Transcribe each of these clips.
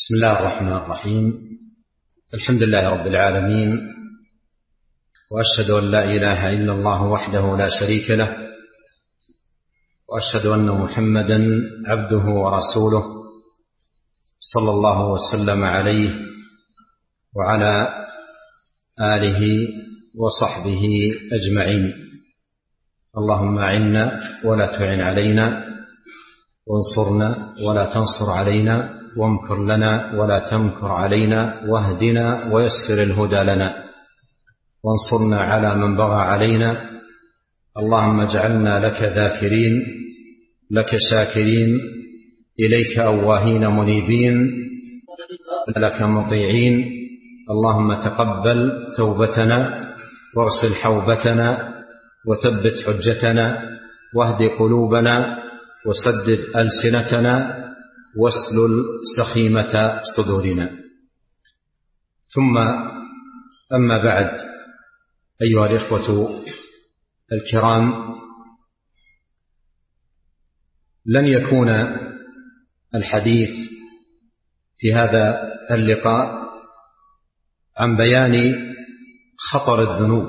بسم الله الرحمن الرحيم. الحمد لله رب العالمين، وأشهد أن لا إله إلا الله وحده لا شريك له، وأشهد أن محمدا عبده ورسوله صلى الله وسلم عليه وعلى آله وصحبه أجمعين. اللهم أعنا ولا تعن علينا، وانصرنا ولا تنصر علينا، وامكر لنا ولا تمكر علينا، واهدنا ويسر الهدى لنا، وانصرنا على من بغى علينا. اللهم اجعلنا لك ذاكرين، لك شاكرين، إليك أواهين منيبين، لك مطيعين. اللهم تقبل توبتنا، واغسل حوبتنا، وثبت حجتنا، واهد قلوبنا، وسدد ألسنتنا، واسلل سخيمة صدورنا. ثم أما بعد، أيها الإخوة الكرام، لن يكون الحديث في هذا اللقاء عن بيان خطر الذنوب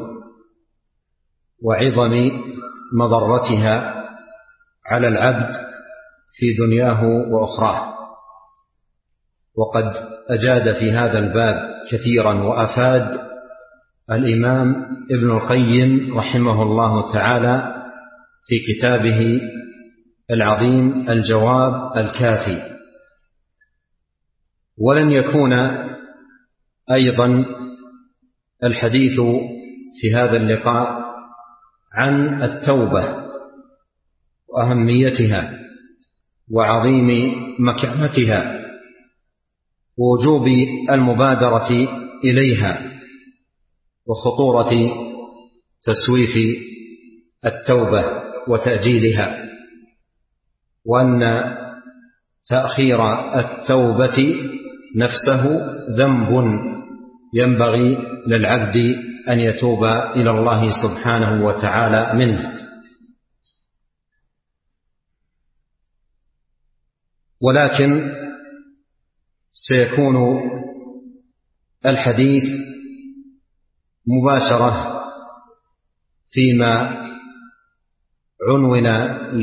وعظم مضرتها على العبد في دنياه وأخراه. وقد أجاد في هذا الباب كثيرا وأفاد الإمام ابن القيم رحمه الله تعالى في كتابه العظيم الجواب الكافي. ولن يكون أيضا الحديث في هذا اللقاء عن التوبة وأهميتها وعظيم مكانتها ووجوب المبادرة إليها وخطورة تسويف التوبة وتأجيلها، وأن تأخير التوبة نفسه ذنب ينبغي للعبد أن يتوب إلى الله سبحانه وتعالى منه. ولكن سيكون الحديث مباشرة فيما عنون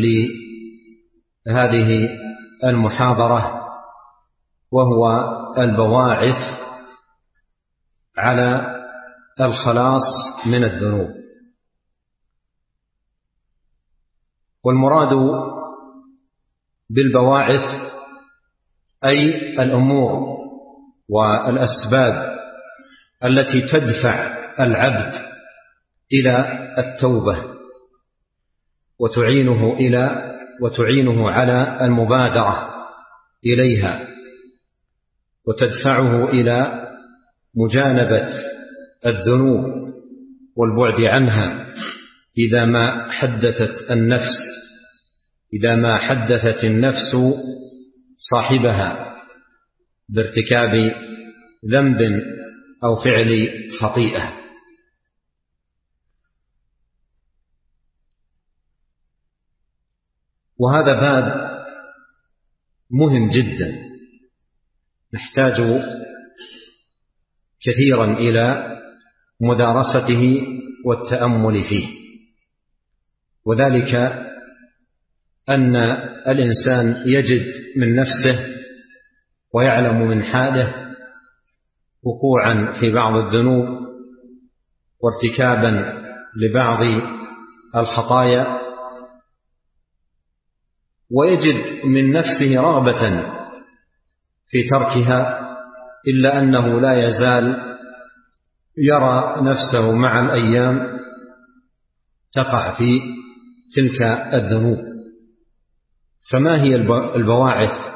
لهذه المحاضرة، وهو البواعث على الخلاص من الذنوب. والمراد بالبواعث أي الأمور والأسباب التي تدفع العبد إلى التوبة وتعينه على المبادرة إليها، وتدفعه إلى مجانبة الذنوب والبعد عنها إذا ما حدثت النفس صاحبها بارتكاب ذنب أو فعل خطيئة. وهذا باب مهم جدا نحتاج كثيرا إلى مدارسته والتأمل فيه، وذلك أن الإنسان يجد من نفسه ويعلم من حاله وقوعا في بعض الذنوب وارتكابا لبعض الخطايا، ويجد من نفسه رغبة في تركها، إلا أنه لا يزال يرى نفسه مع الأيام تقع في تلك الذنوب. فما هي البواعث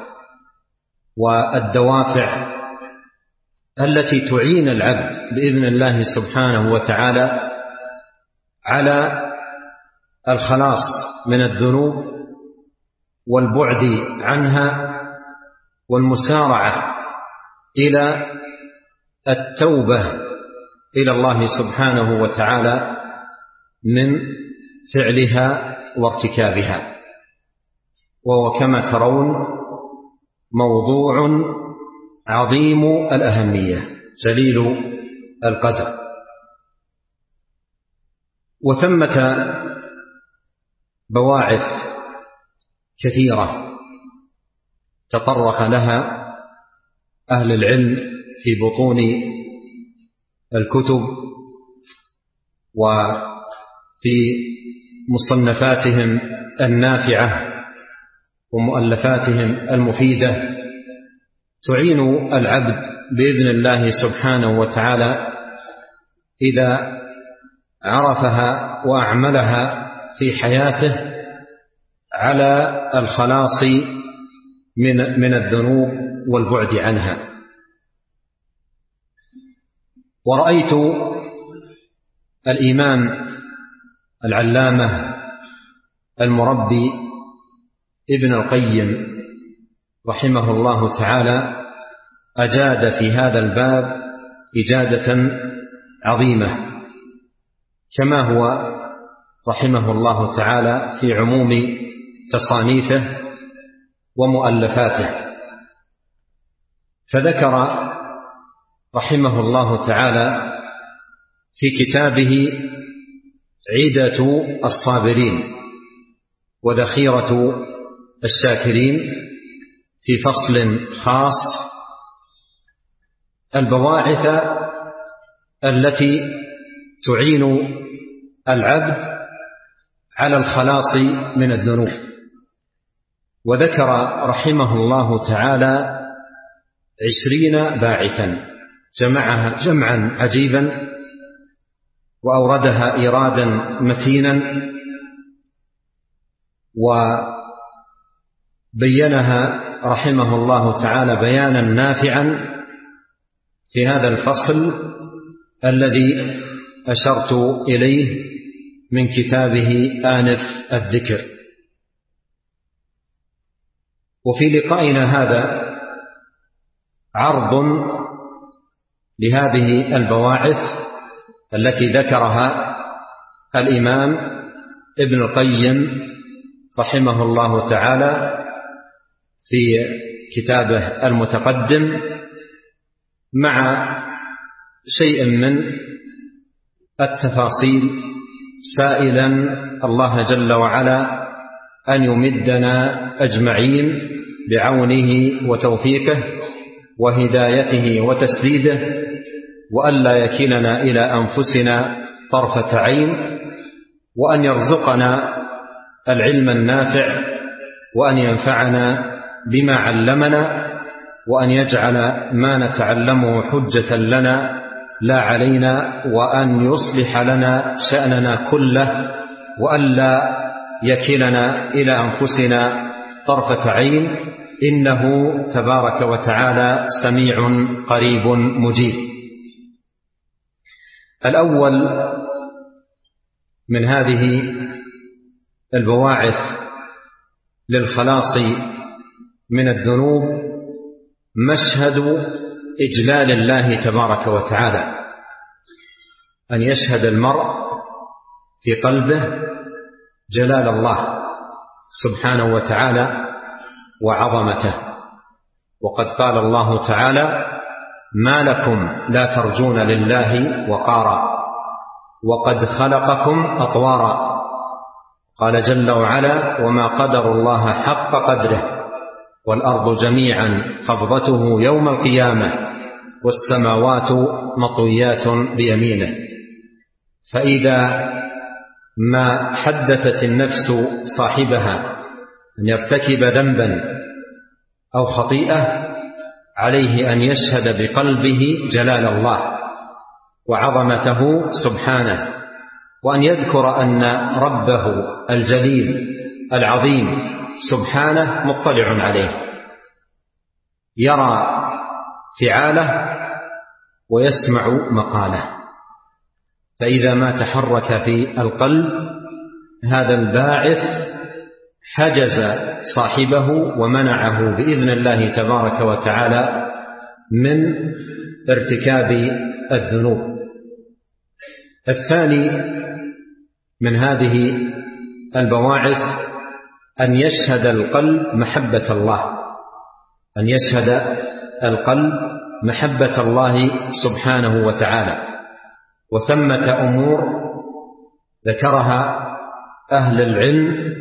والدوافع التي تعين العبد بإذن الله سبحانه وتعالى على الخلاص من الذنوب والبعد عنها والمسارعة إلى التوبة إلى الله سبحانه وتعالى من فعلها وارتكابها؟ وهو كما ترون موضوع عظيم الأهمية جليل القدر. وثمة بواعث كثيرة تطرق لها أهل العلم في بطون الكتب وفي مصنفاتهم النافعة ومؤلفاتهم المفيدة، تعين العبد بإذن الله سبحانه وتعالى إذا عرفها وأعملها في حياته على الخلاص من الذنوب والبعد عنها. ورأيت الإمام العلامة المربي ابن القيم رحمه الله تعالى أجاد في هذا الباب إجادة عظيمة، كما هو رحمه الله تعالى في عموم تصانيفه ومؤلفاته. فذكر رحمه الله تعالى في كتابه عدة الصابرين وذخيرة الشاكرين في فصل خاص البواعث التي تعين العبد على الخلاص من الذنوب. وذكر رحمه الله تعالى 20 باعثا، جمعها جمعا عجيبا وأوردها إيرادا متينا، وبينها رحمه الله تعالى بيانا نافعا في هذا الفصل الذي أشرت إليه من كتابه آنف الذكر. وفي لقائنا هذا عرض لهذه البواعث التي ذكرها الإمام ابن القيم رحمه الله تعالى في كتابه المتقدم، مع شيء من التفاصيل، سائلا الله جل وعلا أن يمدنا أجمعين بعونه وتوفيقه وهدايته وتسديده، وألا يكلنا إلى أنفسنا طرفة عين، وأن يرزقنا العلم النافع، وأن ينفعنا بما علمنا، وأن يجعل ما نتعلمه حجة لنا لا علينا، وأن يصلح لنا شأننا كله، وألا يكلنا إلى أنفسنا طرفة عين، إنه تبارك وتعالى سميع قريب مجيب. الأول من هذه البواعث للخلاص من الذنوب مشهد إجلال الله تبارك وتعالى، أن يشهد المرء في قلبه جلال الله سبحانه وتعالى وعظمته. وقد قال الله تعالى: ما لكم لا ترجون لله وقارا وقد خلقكم أطوارا. قال جل وعلا: وما قدر الله حق قدره والأرض جميعا قبضته يوم القيامة والسماوات مطويات بيمينه. فإذا ما حدثت النفس صاحبها أن يرتكب ذنبا أو خطيئة، عليه أن يشهد بقلبه جلال الله وعظمته سبحانه، وأن يذكر أن ربه الجليل العظيم سبحانه مطلع عليه، يرى فعاله ويسمع مقاله. فإذا ما تحرك في القلب هذا الباعث حجز صاحبه ومنعه بإذن الله تبارك وتعالى من ارتكاب الذنوب. الثاني من هذه البواعث أن يشهد القلب محبة الله، أن يشهد القلب محبة الله سبحانه وتعالى. وثمة أمور ذكرها أهل العلم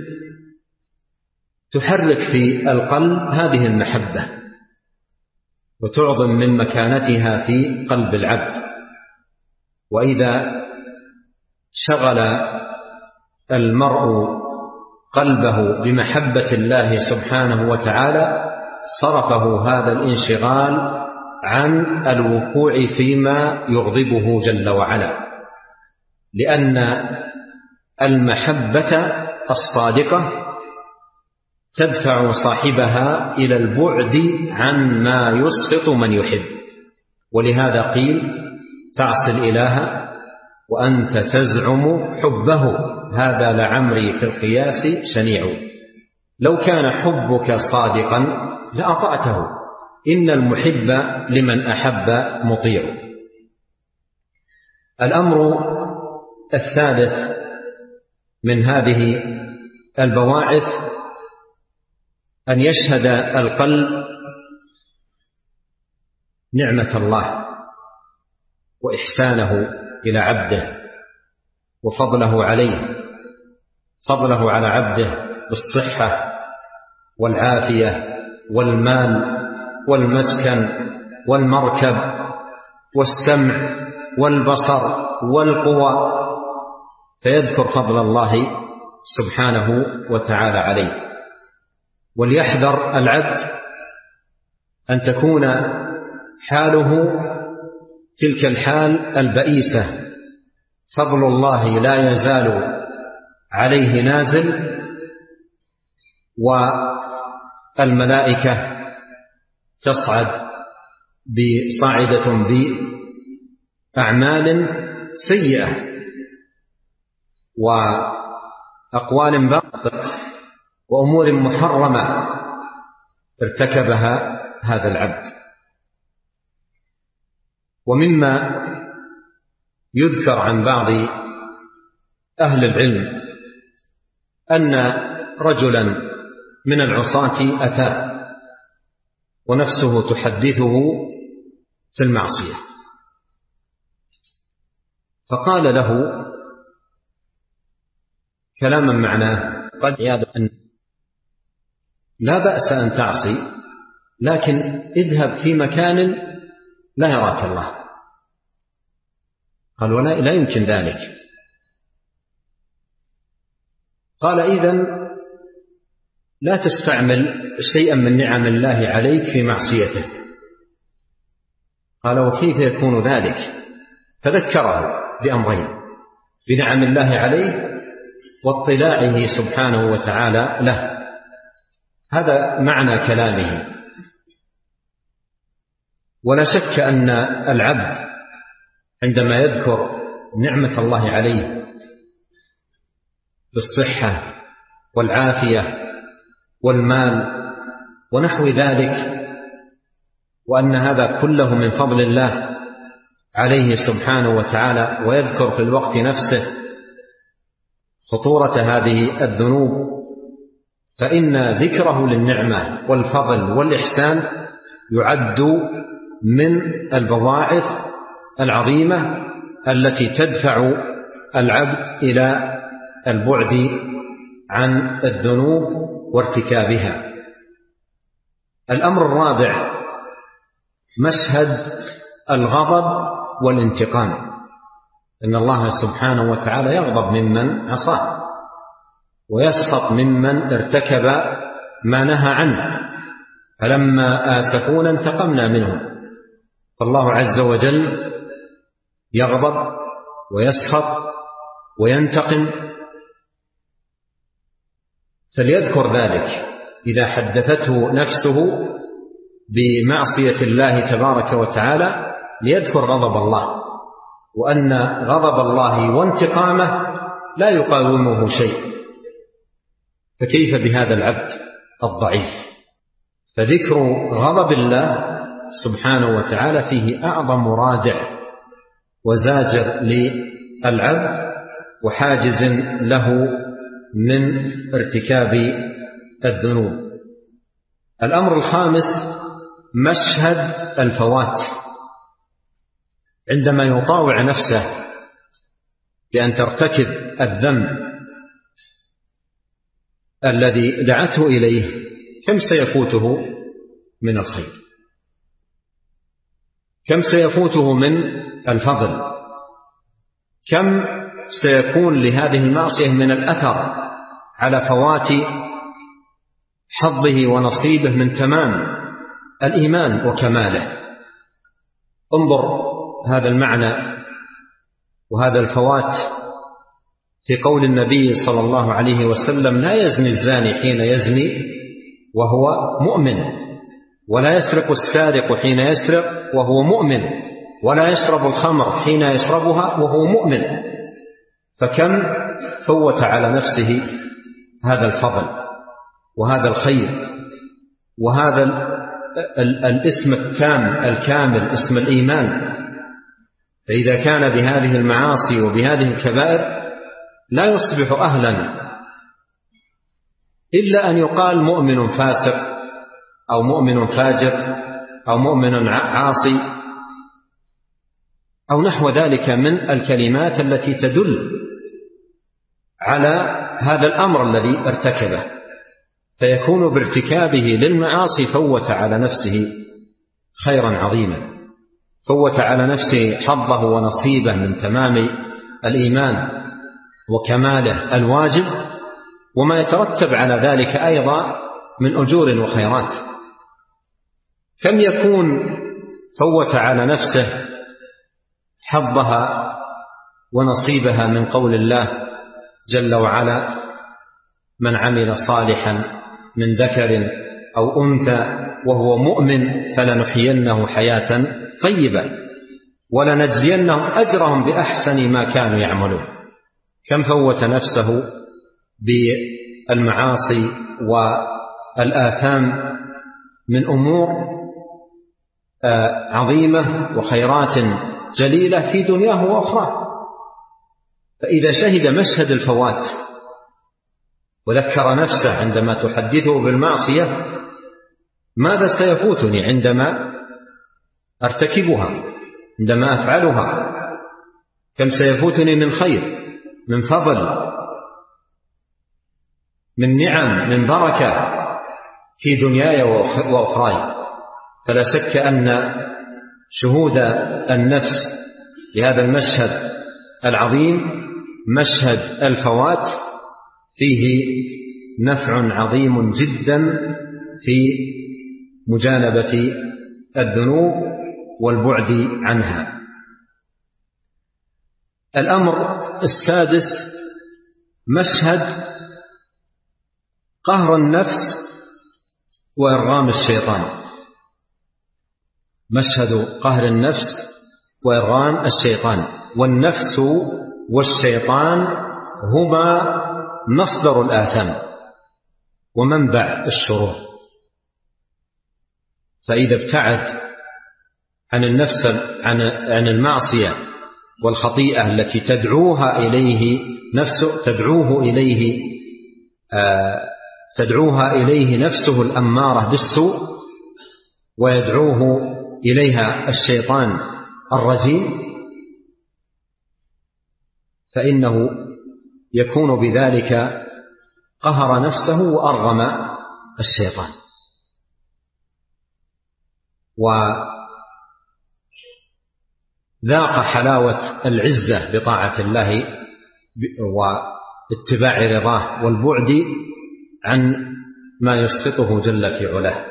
تحرك في القلب هذه المحبة وتعظم من مكانتها في قلب العبد. وإذا شغل المرء قلبه بمحبة الله سبحانه وتعالى صرفه هذا الانشغال عن الوقوع فيما يغضبه جل وعلا، لأن المحبة الصادقة تدفع صاحبها إلى البعد عن ما يسخط من يحب. ولهذا قيل: تعصي الإله وأنت تزعم حبه، هذا لعمري في القياس شنيع. لو كان حبك صادقا لأطعته، إن المحب لمن أحب مطيع. الأمر الثالث من هذه البواعث أن يشهد القلب نعمة الله وإحسانه إلى عبده وفضله عليه، فضله على عبده بالصحة والعافية والمال والمسكن والمركب والسمع والبصر والقوى، فيذكر فضل الله سبحانه وتعالى عليه. وليحذر العبد أن تكون حاله تلك الحال البئيسة، فضل الله لا يزال عليه نازل، والملائكة تصعد بصاعدة بأعمال سيئة وأقوال باطلة وأمور محرمة ارتكبها هذا العبد. ومما يذكر عن بعض أهل العلم أن رجلا من العصاة أتاه ونفسه تحدثه في المعصية، فقال له كلاما معناه: قد أن لا بأس أن تعصي، لكن اذهب في مكان لا يراك الله. قال: ولا لا يمكن ذلك. قال: إذن لا تستعمل شيئا من نعم الله عليك في معصيته. قال: وكيف يكون ذلك؟ فذكره بأمرين: بنعم الله عليه واطلاعه سبحانه وتعالى له. هذا معنى كلامه. ولا شك أن العبد عندما يذكر نعمة الله عليه بالصحة والعافية والمال ونحو ذلك، وأن هذا كله من فضل الله عليه سبحانه وتعالى، ويذكر في الوقت نفسه خطورة هذه الذنوب، فإن ذكره للنعمة والفضل والإحسان يعد من البواعث العظيمة التي تدفع العبد إلى البعد عن الذنوب وارتكابها. الأمر الرابع مشهد الغضب والانتقام، إن الله سبحانه وتعالى يغضب ممن عصاه ويسخط ممن ارتكب ما نهى عنه، فلما آسفونا انتقمنا منهم. فالله عز وجل يغضب ويسخط وينتقم، فليذكر ذلك إذا حدثته نفسه بمعصية الله تبارك وتعالى، ليذكر غضب الله، وأن غضب الله وانتقامه لا يقاومه شيء. فكيف بهذا العبد الضعيف؟ فذكر غضب الله سبحانه وتعالى فيه أعظم رادع وزاجر للعبد وحاجز له من ارتكاب الذنوب. الأمر الخامس مشهد الفوات عندما يطاوع نفسه بأن ترتكب الذنب الذي دعته إليه، كم سيفوته من الخير، كم سيفوته من الفضل، كم سيكون لهذه المعصية من الأثر على فوات حظه ونصيبه من تمام الإيمان وكماله. انظر هذا المعنى وهذا الفوات في قول النبي صلى الله عليه وسلم: لا يزني الزاني حين يزني وهو مؤمن، ولا يسرق السارق حين يسرق وهو مؤمن، ولا يشرب الخمر حين يشربها وهو مؤمن. فكم فوت على نفسه هذا الفضل وهذا الخير وهذا الاسم التام الكامل، اسم الإيمان. فإذا كان بهذه المعاصي وبهذه الكبائر لا يصبح أهلا إلا أن يقال مؤمن فاسق أو مؤمن فاجر أو مؤمن عاصي أو نحو ذلك من الكلمات التي تدل على هذا الأمر الذي ارتكبه، فيكون بارتكابه للمعاصي فوت على نفسه خيرا عظيما، فوت على نفسه حظه ونصيبه من تمام الإيمان وكماله الواجب، وما يترتب على ذلك أيضا من أجور وخيرات. كم يكون فوت على نفسه حظها ونصيبها من قول الله جل وعلا: من عمل صالحا من ذكر أو أنثى وهو مؤمن فلنحيينه حياة طيبة ولنجزينهم أجرهم بأحسن ما كانوا يعملون. كم فوت نفسه بالمعاصي والآثام من أمور عظيمة وخيرات جليلة في دنياه وأخرى. فإذا شهد مشهد الفوات وذكر نفسه عندما تحدثه بالمعصية: ماذا سيفوتني عندما أرتكبها، عندما أفعلها، كم سيفوتني من خير، من فضل، من نعم، من بركة في دنياي وأخراي. فلا شك أن شهود النفس لهذا المشهد العظيم، مشهد الفوات، فيه نفع عظيم جدا في مجانبة الذنوب والبعد عنها. الأمر السادس: مشهد قهر النفس وإرغام الشيطان. مشهد قهر النفس وإرغام الشيطان. والنفس والشيطان هما مصدر الآثام ومنبع الشرور. فإذا ابتعد عن النفس عن المعصية والخطيئة التي تدعوها إليه نفسه، تدعوها إليه نفسه الأمارة بالسوء، ويدعوه إليها الشيطان الرجيم، فإنه يكون بذلك قهر نفسه وأرغم الشيطان. وذاق حلاوة العزة بطاعة الله واتباع رضاه والبعد عن ما يسخطه جل في علاه.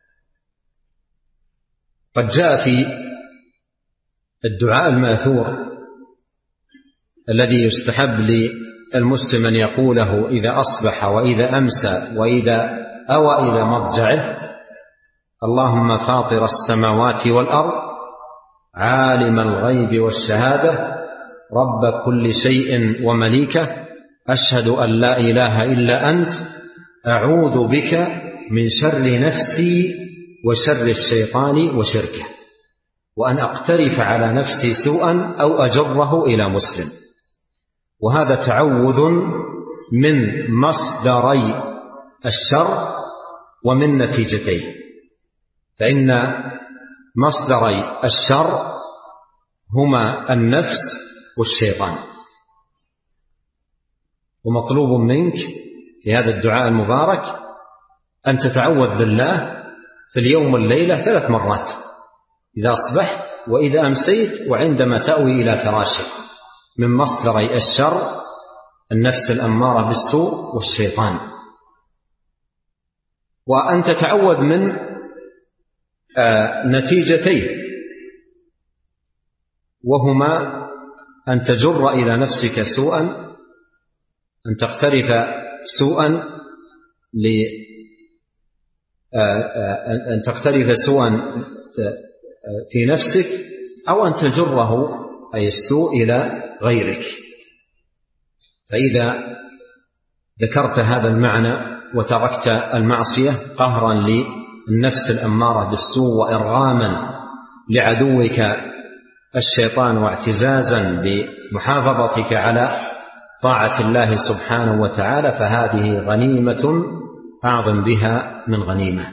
قد جاء في الدعاء المأثور الذي يستحب للمسلم أن يقوله إذا أصبح وإذا أمسى وإذا أوى إلى مضجعه: اللهم فاطر السماوات والأرض عالم الغيب والشهادة رب كل شيء ومليكه أشهد أن لا إله إلا أنت أعوذ بك من شر نفسي وشر الشيطان وشركه، وأن أقترف على نفسي سوءا أو أجره إلى مسلم. وهذا تعوذ من مصدري الشر ومن نتيجتيه. فإن مصدري الشر هما النفس والشيطان. ومطلوب منك في هذا الدعاء المبارك أن تتعوذ بالله في اليوم والليلة 3 مرات، إذا أصبحت وإذا أمسيت وعندما تأوي إلى فراشك، من مصدري الشر النفس الأمارة بالسوء والشيطان. وأن تتعوذ من نتيجتين، وهما أن تجر إلى نفسك سوءا، أن تقترف سوءا أن تقترف سوءا في نفسك، أو أن تجره أي السوء إلى غيرك. فإذا ذكرت هذا المعنى وتركت المعصية قهرا للنفس الأمارة بالسوء وإرغاما لعدوك الشيطان واعتزازا بمحافظتك على طاعة الله سبحانه وتعالى، فهذه غنيمة أعظم بها من غنيمة.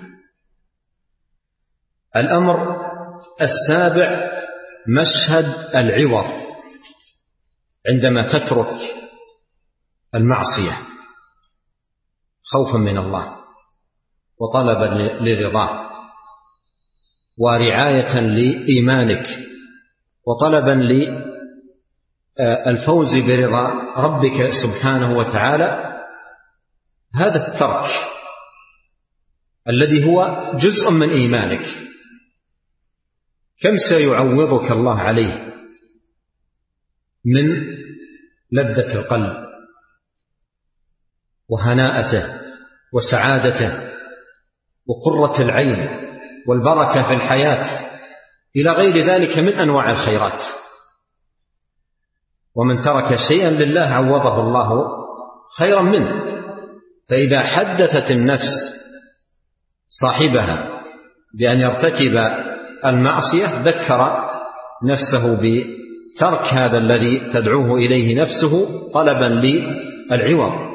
الأمر السابع مشهد العوض عندما تترك المعصية خوفا من الله وطلبا لرضاه ورعاية لإيمانك وطلبا للفوز برضا ربك سبحانه وتعالى. هذا الترك الذي هو جزء من إيمانك كم سيعوضك الله عليه من لذة القلب وهناءته وسعادته وقرة العين والبركة في الحياة إلى غير ذلك من أنواع الخيرات. ومن ترك شيئا لله عوضه الله خيرا منه. فإذا حدثت النفس صاحبها بأن يرتكب المعصية ذكر نفسه بترك هذا الذي تدعوه إليه نفسه طلبا للعوض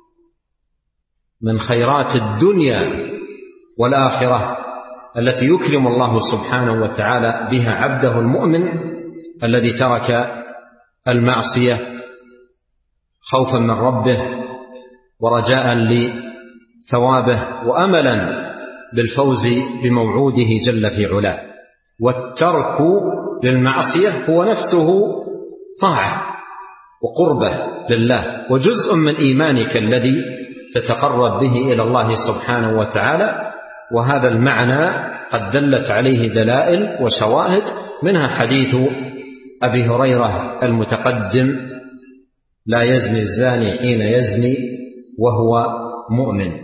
من خيرات الدنيا والآخرة التي يكرم الله سبحانه وتعالى بها عبده المؤمن الذي ترك المعصية خوفا من ربه ورجاء لثوابه وأملا بالفوز بموعوده جل في علاه. والترك للمعصية هو نفسه طاعة وقربة لله وجزء من إيمانك الذي تتقرب به إلى الله سبحانه وتعالى. وهذا المعنى قد دلت عليه دلائل وشواهد، منها حديث أبي هريرة المتقدم: لا يزني الزاني حين يزني وهو مؤمن.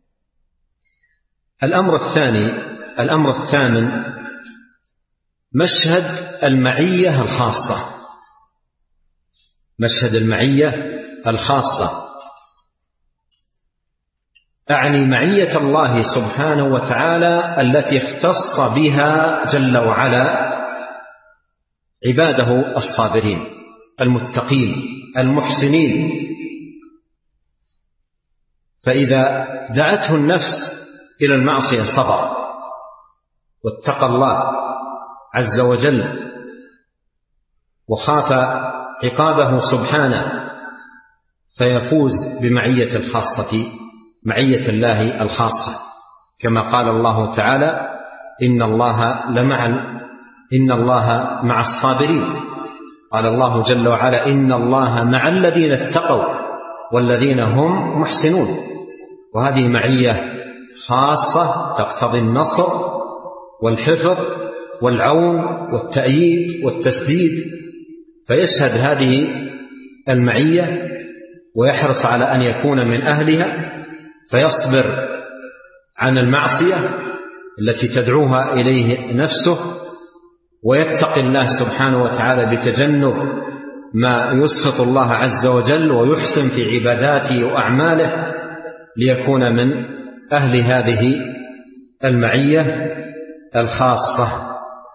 الأمر الثامن مشهد المعية الخاصة. مشهد المعية الخاصة أعني معية الله سبحانه وتعالى التي اختص بها جل وعلا عباده الصابرين المتقين المحسنين. فإذا دعته النفس إلى المعصية صبر واتقى الله عز وجل وخاف عقابه سبحانه فيفوز بمعية الخاصة، معية الله الخاصة، كما قال الله تعالى: إن الله مع الصابرين. قال الله جل وعلا: إن الله مع الذين اتقوا والذين هم محسنون. وهذه معية خاصة تقتضي النصر والحفظ والعون والتأييد والتسديد. فيشهد هذه المعية ويحرص على أن يكون من أهلها، فيصبر عن المعصية التي تدعوها إليه نفسه، ويتقي الله سبحانه وتعالى بتجنب ما يسخط الله عز وجل، ويحسن في عباداته وأعماله ليكون من أهل هذه المعية الخاصة.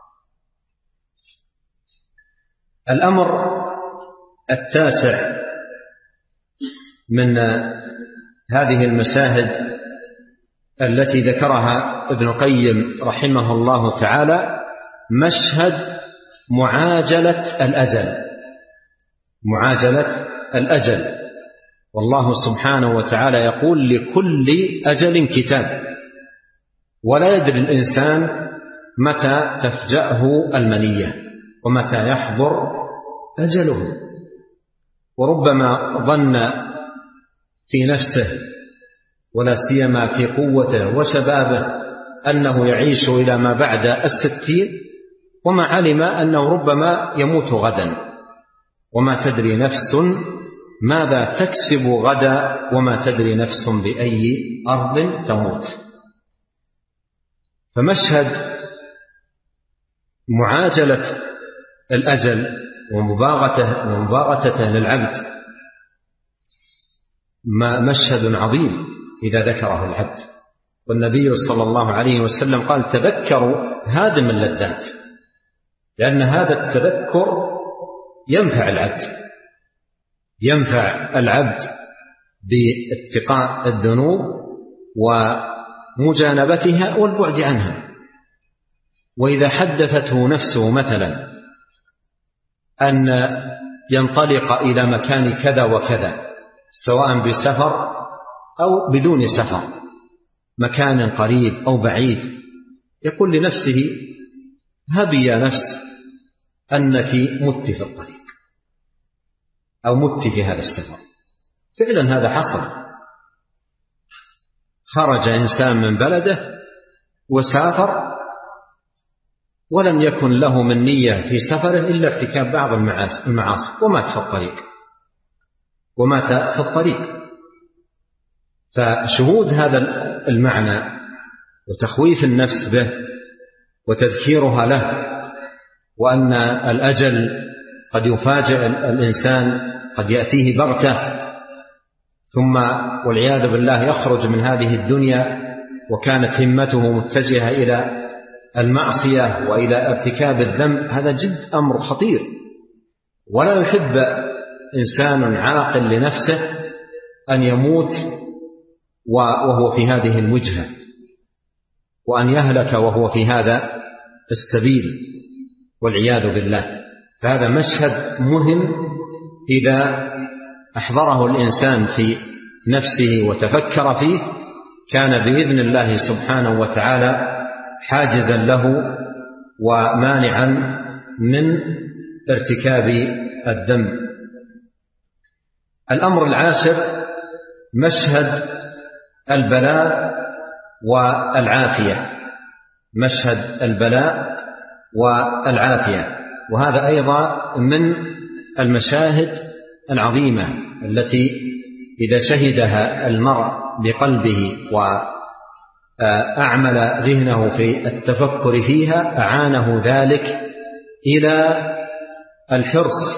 الأمر التاسع من هذه المشاهد التي ذكرها ابن القيم رحمه الله تعالى مشهد معاجلة الأجل. والله سبحانه وتعالى يقول: لكل أجل كتاب. ولا يدري الإنسان متى تفجأه المنية ومتى يحضر أجله. وربما ظن في نفسه ولا سيما في قوته وشبابه أنه يعيش إلى ما بعد 60، وما علم أنه ربما يموت غدا. وما تدري نفس ماذا تكسب غدا، وما تدري نفس بأي أرض تموت. فمشهد معاجلة الأجل ومباغتته للعبد مشهد عظيم إذا ذكره العبد. والنبي صلى الله عليه وسلم قال: تذكروا هادم اللذات، لأن هذا التذكر ينفع العبد باتقاء الذنوب ومجانبتها والبعد عنها. وإذا حدثته نفسه مثلا أن ينطلق إلى مكان كذا وكذا، سواء بسفر أو بدون سفر، مكان قريب أو بعيد، يقول لنفسه: هبي يا نفس أنك مت في الطريق أو مت في هذا السفر. فعلا هذا حصل. خرج إنسان من بلده وسافر، ولم يكن له من نية في سفره إلا ارتكاب بعض المعاصي، ومات في الطريق. فشهود هذا المعنى وتخويف النفس به وتذكيرها له، وأن الأجل قد يفاجئ الإنسان، قد يأتيه بغتة، ثم والعياذ بالله يخرج من هذه الدنيا وكانت همته متجهة إلى المعصية وإلى ارتكاب الذنب. هذا جد أمر خطير، ولا يحب إنسان عاقل لنفسه أن يموت وهو في هذه الوجهة، وأن يهلك وهو في هذا السبيل والعياذ بالله. فهذا مشهد مهم إذا أحضره الإنسان في نفسه وتفكر فيه، كان بإذن الله سبحانه وتعالى حاجزا له ومانعا من ارتكاب الذنب. الأمر العاشر مشهد البلاء والعافية. وهذا أيضا من المشاهد العظيمة التي إذا شهدها المرء بقلبه وأعمل ذهنه في التفكر فيها أعانه ذلك إلى الحرص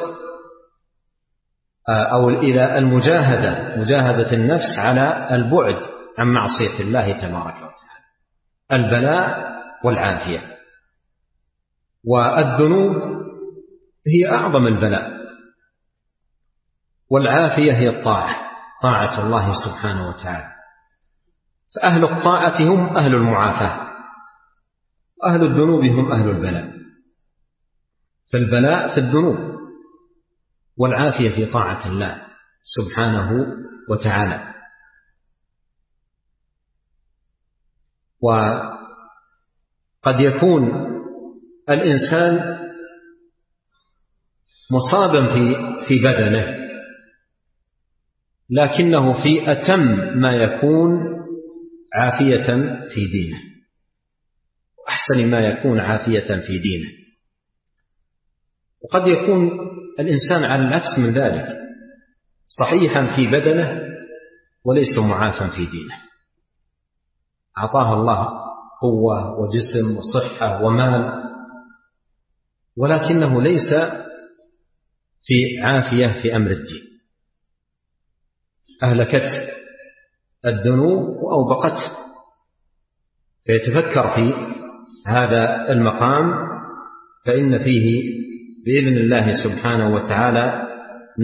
أو إلى مجاهدة النفس على البعد عن معصية الله تبارك وتعالى. البلاء والعافية. والذنوب هي أعظم البلاء، والعافية هي طاعة الله سبحانه وتعالى. فأهل الطاعة هم أهل المعافاة، وأهل الذنوب هم أهل البلاء. فالبلاء في الذنوب، والعافية في طاعة الله سبحانه وتعالى. وقد يكون الإنسان مصابا في بدنه، لكنه في أتم ما يكون عافية في دينه، وأحسن ما يكون عافية في دينه. وقد يكون الإنسان على العكس من ذلك، صحيحا في بدنه وليس معافا في دينه، أعطاه الله قوة وجسم وصحة ومال، ولكنه ليس في عافية في أمر الدين. أهلكت الذنوب وأوبقته، فيتفكر في هذا المقام، فإن فيه بإذن الله سبحانه وتعالى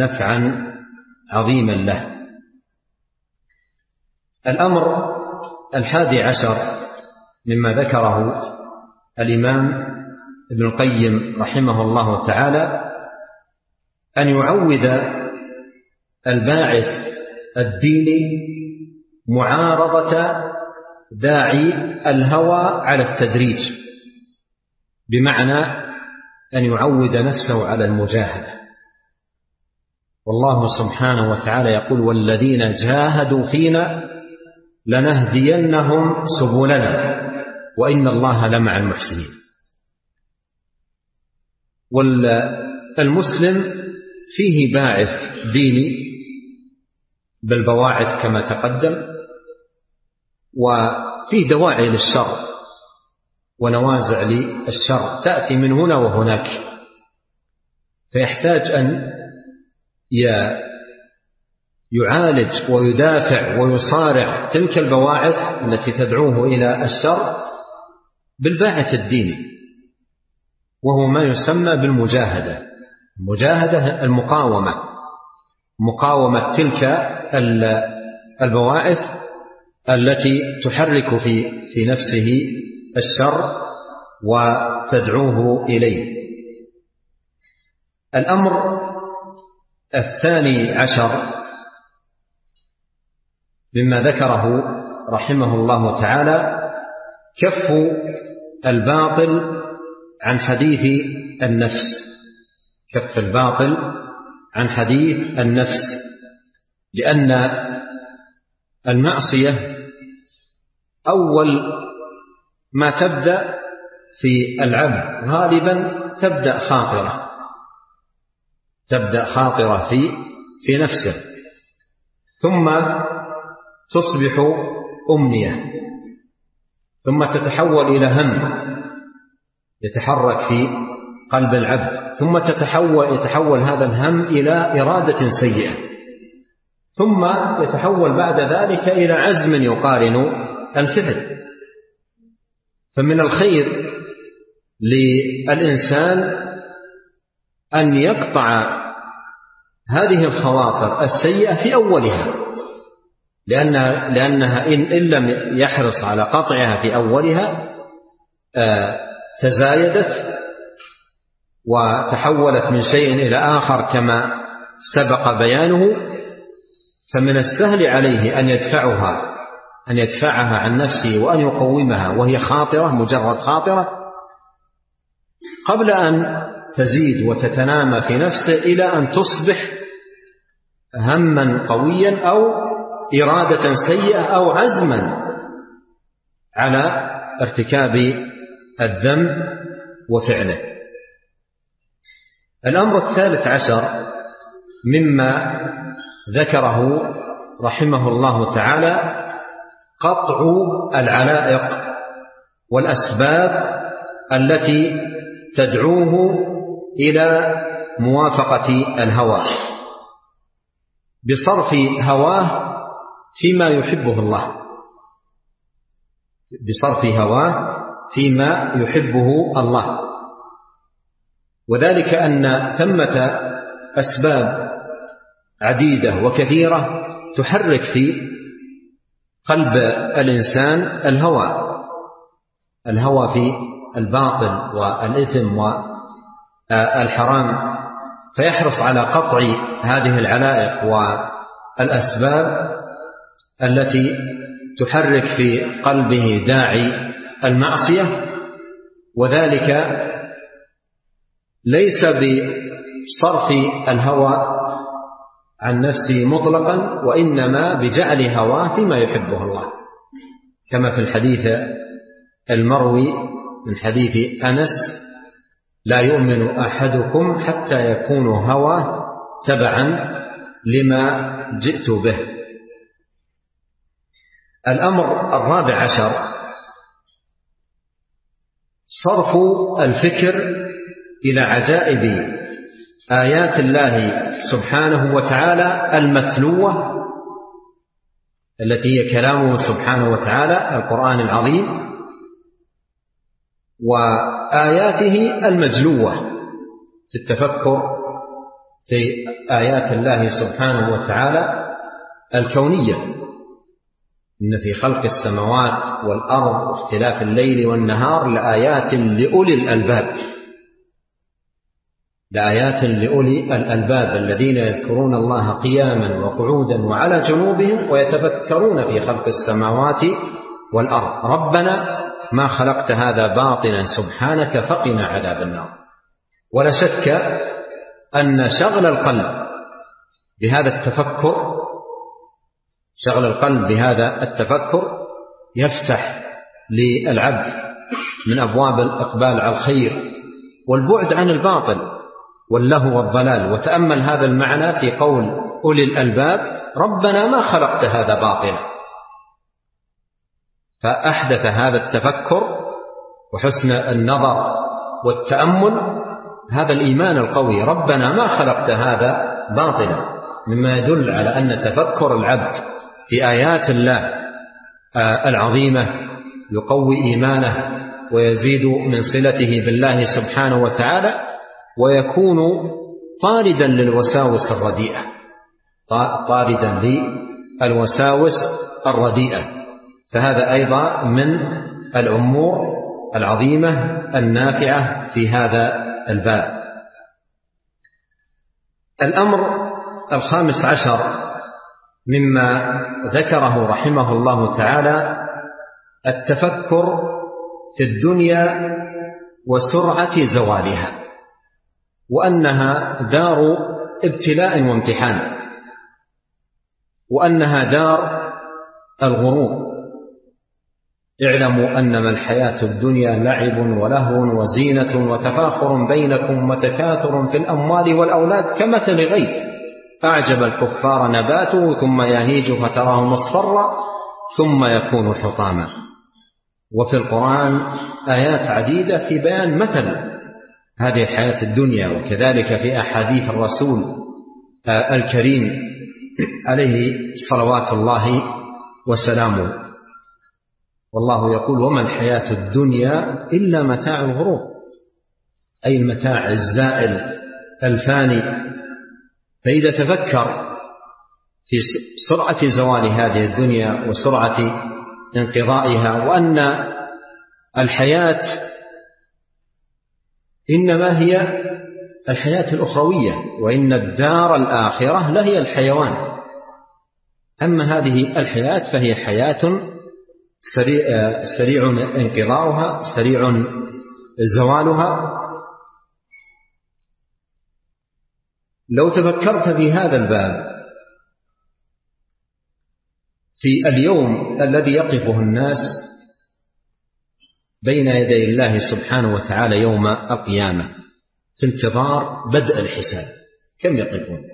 نفعا عظيما له. الأمر 11 مما ذكره الإمام ابن القيم رحمه الله تعالى أن يعود الباعث الديني معارضة داعي الهوى على التدريج، بمعنى أن يعود نفسه على المجاهدة. والله سبحانه وتعالى يقول: والذين جاهدوا فينا لنهدينهم سبلنا وإن الله لمع المحسنين. والمسلم فيه باعث ديني بالبواعث كما تقدم، وفيه دواعي للشر ونوازع للشر تأتي من هنا وهناك، فيحتاج أن يعالج ويدافع ويصارع تلك البواعث التي تدعوه إلى الشر بالباعث الديني، وهو ما يسمى بالمجاهدة. المجاهدة المقاومة، مقاومة تلك البواعث التي تحرك في نفسه الشر وتدعوه إليه. الأمر 12 مما ذكره رحمه الله تعالى كف الباطل عن حديث النفس. كف الباطل عن حديث النفس، لأن المعصية أول ما تبدأ في العبد غالبا تبدأ خاطرة في نفسه، ثم تصبح أمنية، ثم تتحول إلى هم يتحرك في قلب العبد، ثم يتحول هذا الهم إلى إرادة سيئة، ثم يتحول بعد ذلك إلى عزم يقارن الفعل. فمن الخير للإنسان أن يقطع هذه الخواطر السيئة في أولها، لأنها إن لم يحرص على قطعها في أولها تزايدت وتحولت من شيء إلى آخر كما سبق بيانه. فمن السهل عليه أن يدفعها عن نفسه وأن يقومها وهي خاطرة، مجرد خاطرة، قبل أن تزيد وتتنامى في نفسه إلى أن تصبح هما قويا أو إرادة سيئة أو عزما على ارتكاب الذنب وفعله. الأمر 13 مما ذكره رحمه الله تعالى قطع العلائق والأسباب التي تدعوه إلى موافقة الهوى بصرف هواه فيما يحبه الله، بصرف هواه فيما يحبه الله. وذلك أن ثمة أسباب عديدة وكثيرة تحرك في قلب الإنسان الهوى في الباطل والإثم والحرام، فيحرص على قطع هذه العلائق والأسباب التي تحرك في قلبه داعي المعصية، وذلك ليس بصرف الهوى عن نفسه مطلقا، وإنما بجعل هواه فيما يحبه الله، كما في الحديث المروي من حديث أنس: لا يؤمن أحدكم حتى يكون هواه تبعا لما جئت به. الأمر 14 صرف الفكر إلى عجائب آيات الله سبحانه وتعالى المتلوة التي هي كلامه سبحانه وتعالى القرآن العظيم، وآياته المجلوة في التفكر في آيات الله سبحانه وتعالى الكونية، إن في خلق السماوات والأرض واختلاف الليل والنهار لآيات لأولي الألباب، لآيات لأولي الألباب الذين يذكرون الله قياما وقعودا وعلى جنوبهم ويتفكرون في خلق السماوات والأرض ربنا ما خلقت هذا باطلا سبحانك فقنا عذاب النار. ولا شك أن شغل القلب بهذا التفكر، شغل القلب بهذا التفكر يفتح للعبد من أبواب الإقبال على الخير والبعد عن الباطل واللهو والضلال. وتأمل هذا المعنى في قول أولي الألباب ربنا ما خلقت هذا باطلا، فأحدث هذا التفكر وحسن النظر والتأمل هذا الإيمان القوي، ربنا ما خلقت هذا باطلا، مما يدل على أن تفكر العبد في آيات الله العظيمة يقوي إيمانه ويزيد من صلته بالله سبحانه وتعالى، ويكون طاردا للوساوس الرديئة، طاردا للوساوس الرديئة. فهذا أيضا من الأمور العظيمة النافعة في هذا الباب. الأمر 15 مما ذكره رحمه الله تعالى التفكر في الدنيا وسرعة زوالها، وأنها دار ابتلاء وامتحان، وأنها دار الغرور. اعلموا أنما الحياة الدنيا لعب ولهو وزينة وتفاخر بينكم وتكاثر في الأموال والأولاد كمثل غيث أعجب الكفار نباته ثم يهيج فتراه مصفرا ثم يكون حطاما. وفي القرآن آيات عديدة في بيان مثل هذه الحياة الدنيا، وكذلك في أحاديث الرسول الكريم عليه صلوات الله وسلامه. والله يقول وما الحياة الدنيا إلا متاع الغرور، أي المتاع الزائل الفاني. فإذا تفكر في سرعة زوال هذه الدنيا وسرعة انقضائها، وأن الحياة إنما هي الحياة الأخروية، وإن الدار الآخرة لهي الحيوان، أما هذه الحياة فهي حياة سريع انقضاؤها سريع زوالها. لو تفكرت في هذا الباب في اليوم الذي يقفه الناس بين يدي الله سبحانه وتعالى يوم القيامة في انتظار بدء الحساب، كم يقفون؟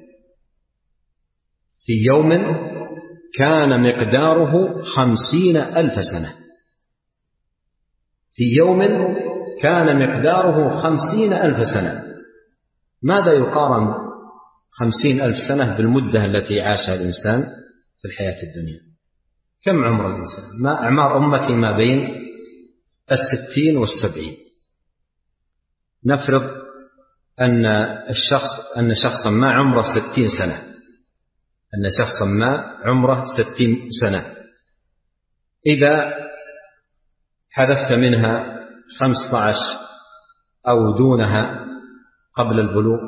في يوم كان مقداره 50,000 سنة، في يوم كان مقداره 50,000 سنة. ماذا يقارن 50,000 سنة بالمدة التي عاشها الإنسان في الحياة الدنيا؟ كم عمر الإنسان؟ ما أعمار أمتي ما بين 60 و70. نفرض أن شخصا ما عمره 60 سنة، أن شخصا ما عمره 60 سنة، إذا حذفت منها 15 أو دونها قبل البلوغ،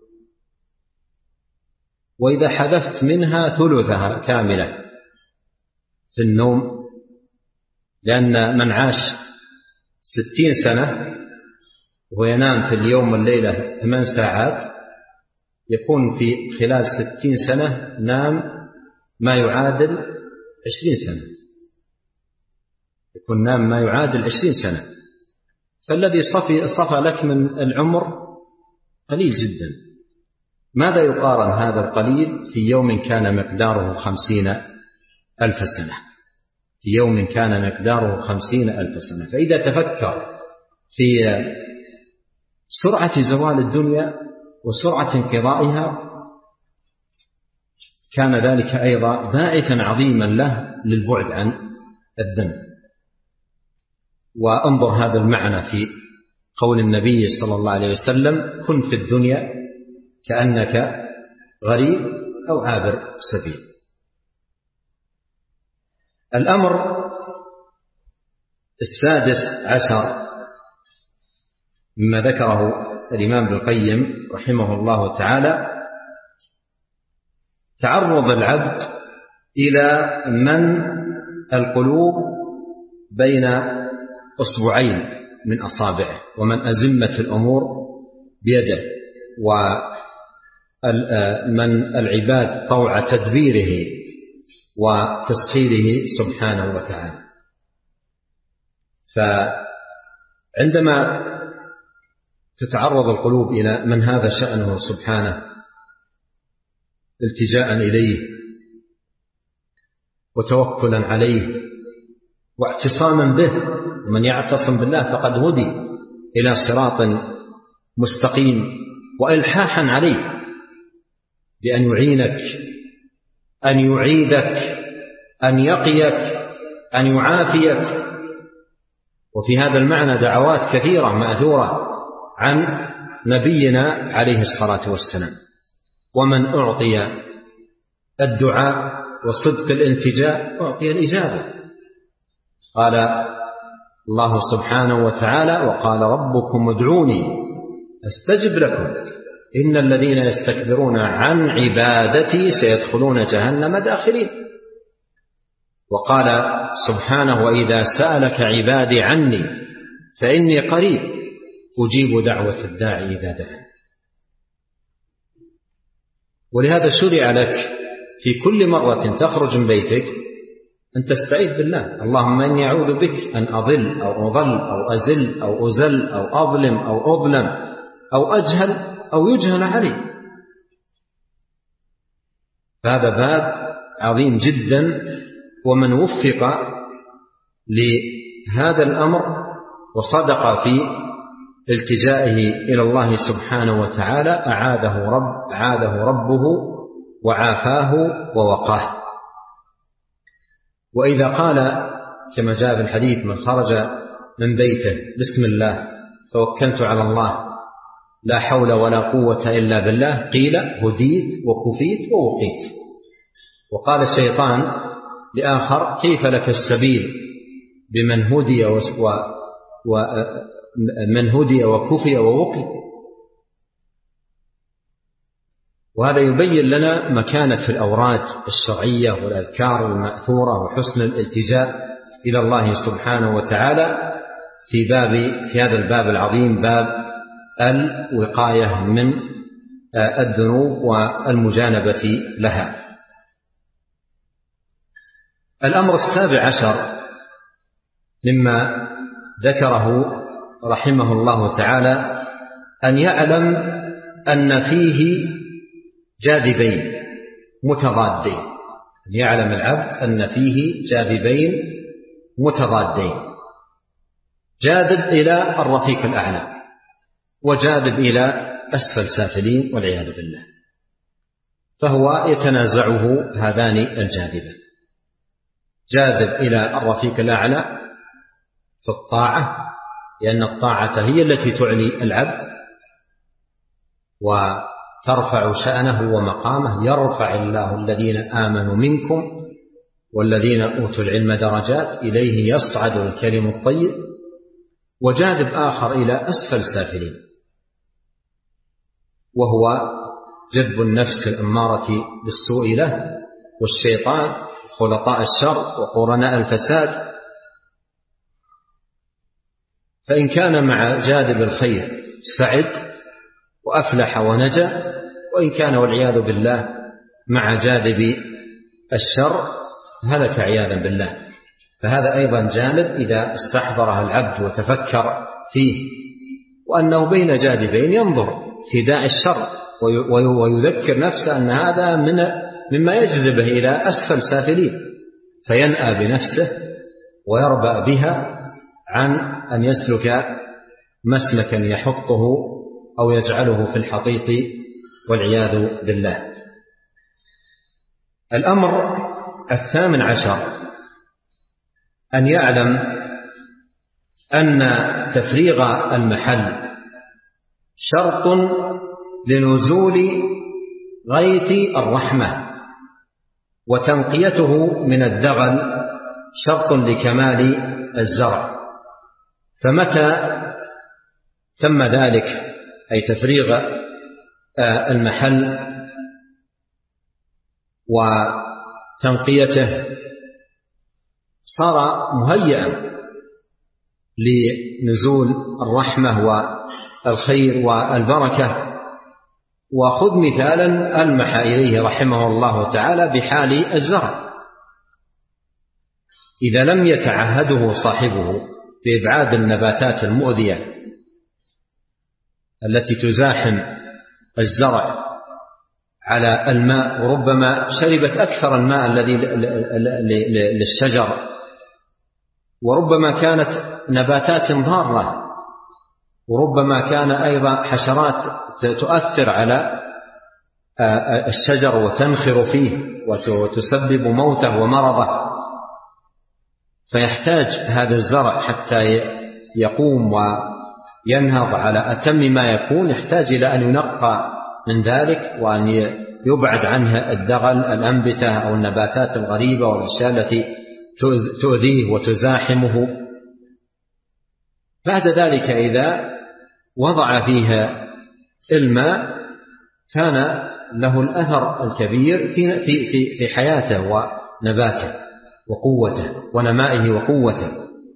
وإذا حذفت منها ثلثها كاملة في النوم، لأن من عاش 60 سنة وينام في اليوم والليلة 8 ساعات يكون في خلال 60 سنة نام ما يعادل 20 سنة، يكون نام ما يعادل 20 سنة. فالذي صفى لك من العمر قليل جدا. ماذا يقارن هذا القليل في يوم كان مقداره 50,000 سنة، في يوم كان مقداره 50,000 سنة. فإذا تفكر في سرعة زوال الدنيا وسرعة انقضائها كان ذلك أيضا باعثا عظيما له للبعد عن الذنب. وانظر هذا المعنى في قول النبي صلى الله عليه وسلم كن في الدنيا كأنك غريب أو عابر سبيل. الأمر السادس عشر مما ذكره الإمام ابن القيم رحمه الله تعالى تعرض العبد إلى من القلوب بين أصبعين من أصابعه، ومن أزمة الأمور بيده، ومن العباد طوع تدبيره وتسخيره سبحانه وتعالى. فعندما تتعرض القلوب إلى من هذا شأنه سبحانه التجاء إليه وتوكلا عليه واعتصاما به، ومن يعتصم بالله فقد هدي إلى صراط مستقيم، وإلحاحا عليه بأن يعينك، أن يعيدك، أن يقيك، أن يعافيك. وفي هذا المعنى دعوات كثيرة مأثورة عن نبينا عليه الصلاة والسلام. ومن أعطي الدعاء وصدق الالتجاء أعطي الإجابة. قال الله سبحانه وتعالى: وقال ربكم ادعوني أستجب لكم إن الذين يستكبرون عن عبادتي سيدخلون جهنم داخرين. وقال سبحانه: وإذا سألك عبادي عني فإني قريب أجيب دعوة الداعي إذا دعاني. ولهذا شرع لك في كل مرة تخرج من بيتك أن تستعيذ بالله: اللهم إني أعوذ بك أن أضل أو أضل أو أزل أو أزل أو أظلم أو أظلم أو أجهل أو يجهل علي. فهذا باب عظيم جدا، ومن وفق لهذا الأمر وصدق في التجائه إلى الله سبحانه وتعالى أعاذه ربه وعافاه ووقاه. وإذا قال كما جاء في الحديث: من خرج من بيته بسم الله توكلت على الله لا حول ولا قوة إلا بالله، قيل هديت وكفيت ووقيت. وقال الشيطان لآخر: كيف لك السبيل بمن هدي ومن هدي وكفي ووقي. وهذا يبين لنا مكانة الأوراد الشرعية والأذكار المأثورة وحسن الالتجاء إلى الله سبحانه وتعالى في هذا الباب العظيم، باب الوقاية من الذنوب والمجانبة لها. الأمر السابع عشر مما ذكره رحمه الله تعالى أن يعلم أن فيه جاذبين متضادين. أن يعلم العبد أن فيه جاذبين متضادين، جاذب إلى الرفيق الأعلى وجاذب إلى أسفل سافلين والعياذ بالله، فهو يتنازعه هذان الجاذبان. جاذب إلى الرفيق الأعلى في الطاعة، لأن الطاعة هي التي تعلي العبد وترفع شأنه ومقامه. يرفع الله الذين آمنوا منكم والذين أوتوا العلم درجات، إليه يصعد الكلم الطيب. وجاذب آخر إلى أسفل سافلين، وهو جذب النفس الأمارة بالسوء له والشيطان خلطاء الشر وقرناء الفساد. فإن كان مع جاذب الخير سعد وأفلح ونجا، وإن كان والعياذ بالله مع جاذب الشر هلك عياذا بالله. فهذا أيضا جانب إذا استحضرها العبد وتفكر فيه، وأنه بين جاذبين ينظر في داعي الشر ويذكر نفسه أن هذا مما يجذبه إلى أسفل سافلين، فينأى بنفسه ويربأ بها عن أن يسلك مسلكا يحطه أو يجعله في الحطيط والعياذ بالله. الأمر الثامن عشر أن يعلم أن تفريغ المحل شرط لنزول غيث الرحمة، وتنقيته من الدغل شرط لكمال الزرع. فمتى تم ذلك أي تفريغ المحل وتنقيته صار مهيئا لنزول الرحمة والخير والبركة. وخذ مثالا ألمح إليه رحمه الله تعالى بحال الزرع، إذا لم يتعهده صاحبه بإبعاد النباتات المؤذية التي تزاحم الزرع على الماء، وربما شربت أكثر الماء الذي للشجر، وربما كانت نباتات ضارة، وربما كان أيضا حشرات تؤثر على الشجر وتنخر فيه وتسبب موته ومرضه، فيحتاج هذا الزرع حتى يقوم وينهض على أتم ما يكون، يحتاج إلى أن ينقى من ذلك وأن يبعد عنها الدغل الأنبتة أو النباتات الغريبة والأشياء التي تؤذيه وتزاحمه. بعد ذلك إذا وضع فيها الماء كان له الأثر الكبير في حياته ونباته وقوته ونمائه وقوته.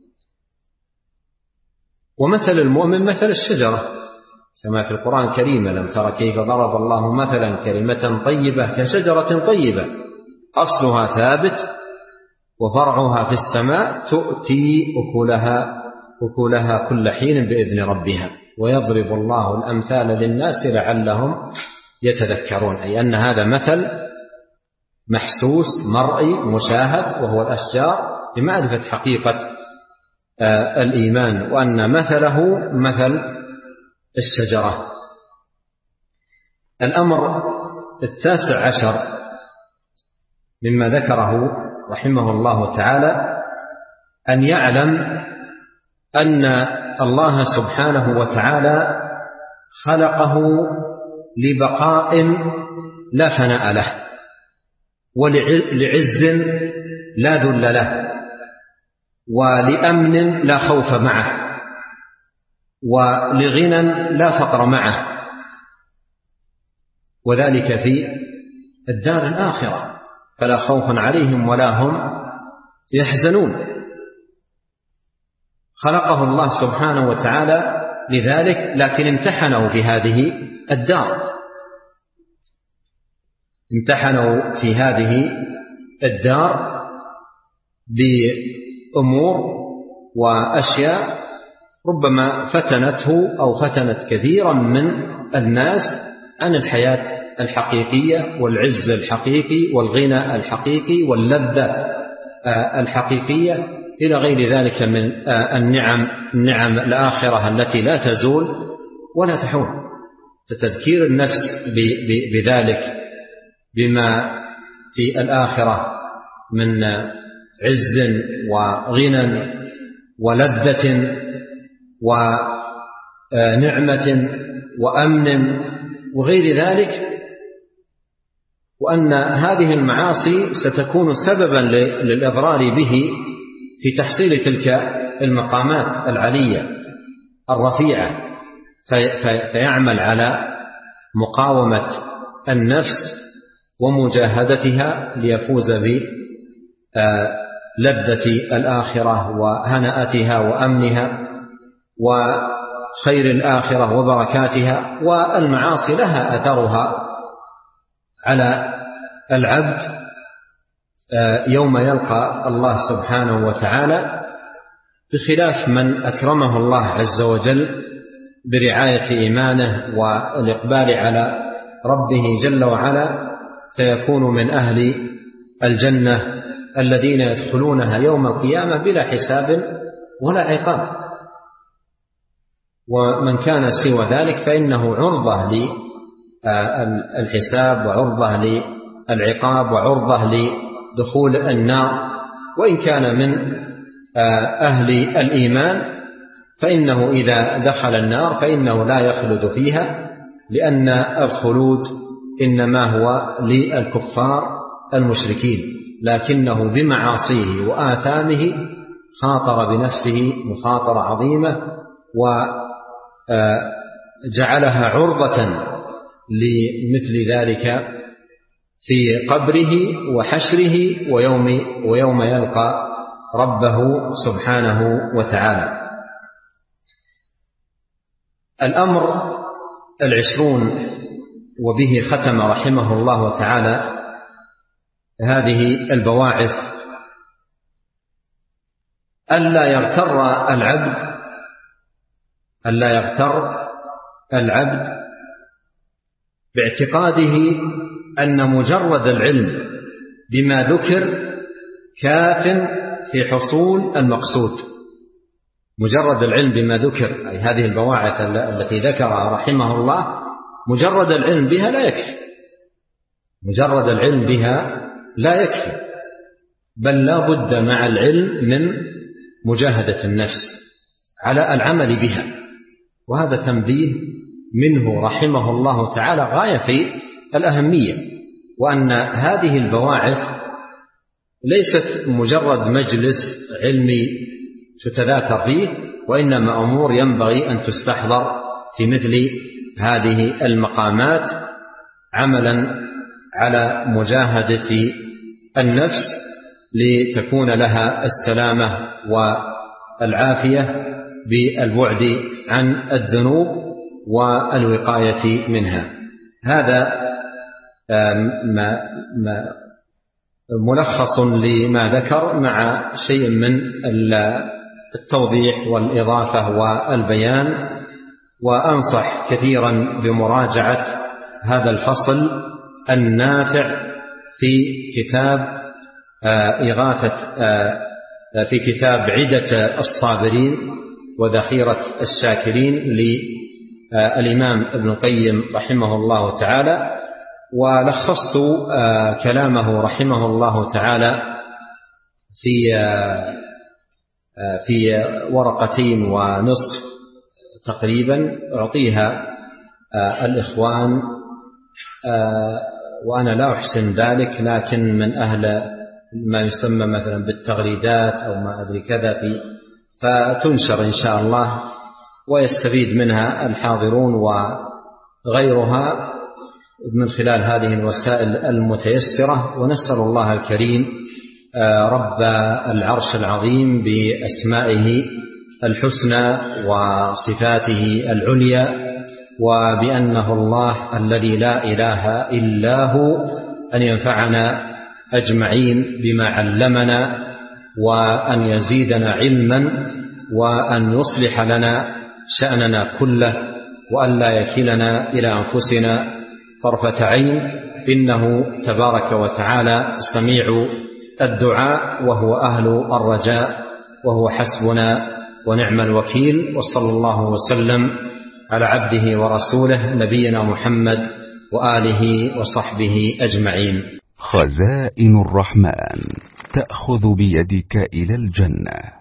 ومثل المؤمن مثل الشجرة كما في القرآن الكريم: لم تر كيف ضرب الله مثلا كلمة طيبة كشجرة طيبة أصلها ثابت وفرعها في السماء تؤتي أكلها كل حين بإذن ربها ويضرب الله الأمثال للناس لعلهم يتذكرون. أي أن هذا مثل محسوس مرئي مشاهد، وهو الأشجار، لمعرفة حقيقة الإيمان، وأن مثله مثل الشجرة. الأمر 19 مما ذكره رحمه الله تعالى أن يعلم أن الله سبحانه وتعالى خلقه لبقاء لا فناء له، ولعز لا ذل له، ولأمن لا خوف معه، ولغنى لا فقر معه، وذلك في الدار الآخرة، فلا خوف عليهم ولا هم يحزنون. خلقه الله سبحانه وتعالى لذلك، لكن امتحنه في هذه الدار، امتحنه في هذه الدار بأمور وأشياء ربما فتنته أو فتنت كثيرا من الناس عن الحياة الحقيقية والعز الحقيقي والغنى الحقيقي واللذة الحقيقية إلى غير ذلك من النعم الآخرة التي لا تزول ولا تحول. فتذكير النفس بذلك بما في الآخرة من عز وغنى ولذة ونعمة وأمن وغير ذلك، وأن هذه المعاصي ستكون سببا للإضرار به في تحصيل تلك المقامات العلية الرفيعة، فيعمل على مقاومة النفس ومجاهدتها ليفوز بلذة الآخرة وهنأتها وأمنها وخير الآخرة وبركاتها. والمعاصي لها أثرها على العبد يوم يلقى الله سبحانه وتعالى، بخلاف من أكرمه الله عز وجل برعاية إيمانه والإقبال على ربه جل وعلا، فيكون من أهل الجنة الذين يدخلونها يوم القيامة بلا حساب ولا عقاب. ومن كان سوى ذلك فإنه عرضة للحساب وعرضة للعقاب وعرضة لدخول النار. وإن كان من أهل الإيمان فإنه إذا دخل النار فإنه لا يخلد فيها، لأن الخلود إنما هو للكفار المشركين. لكنه بمعاصيه وآثامه خاطر بنفسه مخاطرة عظيمة وجعلها عرضة لمثل ذلك في قبره وحشره ويوم يلقى ربه سبحانه وتعالى. الأمر 20 وبه ختم رحمه الله تعالى هذه البواعث: ألا يغتر العبد باعتقاده أن مجرد العلم بما ذكر كاف في حصول المقصود. مجرد العلم بما ذكر، أي هذه البواعث التي ذكرها رحمه الله، مجرد العلم بها لا يكفي، مجرد العلم بها لا يكفي، بل لا بد مع العلم من مجاهدة النفس على العمل بها. وهذا تنبيه منه رحمه الله تعالى غاية في الأهمية، وأن هذه البواعث ليست مجرد مجلس علمي تتذاكر فيه، وإنما أمور ينبغي أن تستحضر في مثل هذه المقامات عملا على مجاهدة النفس لتكون لها السلامة والعافية بالبعد عن الذنوب والوقاية منها. هذا ملخص لما ذكر مع شيء من التوضيح والإضافة والبيان. وأنصح كثيرا بمراجعة هذا الفصل النافع في كتاب عدة الصابرين وذخيرة الشاكرين للإمام ابن القيم رحمه الله تعالى. ولخصت كلامه رحمه الله تعالى في ورقتين ونصف تقريبا أعطيها الإخوان، وأنا لا أحسن ذلك، لكن من أهل ما يسمى مثلا بالتغريدات أو ما أدري كذا فتنشر إن شاء الله ويستفيد منها الحاضرون وغيرها من خلال هذه الوسائل المتيسرة. ونسأل الله الكريم رب العرش العظيم بأسمائه الحسنى وصفاته العليا وبأنه الله الذي لا إله إلا هو أن ينفعنا أجمعين بما علمنا، وأن يزيدنا علما، وأن يصلح لنا شأننا كله، وأن لا يكلنا إلى أنفسنا طرفة عين، إنه تبارك وتعالى سميع الدعاء وهو أهل الرجاء، وهو حسبنا ونعم الوكيل. وصلى الله وسلم على عبده ورسوله نبينا محمد وآله وصحبه أجمعين. خزائن الرحمن تأخذ بيدك إلى الجنة.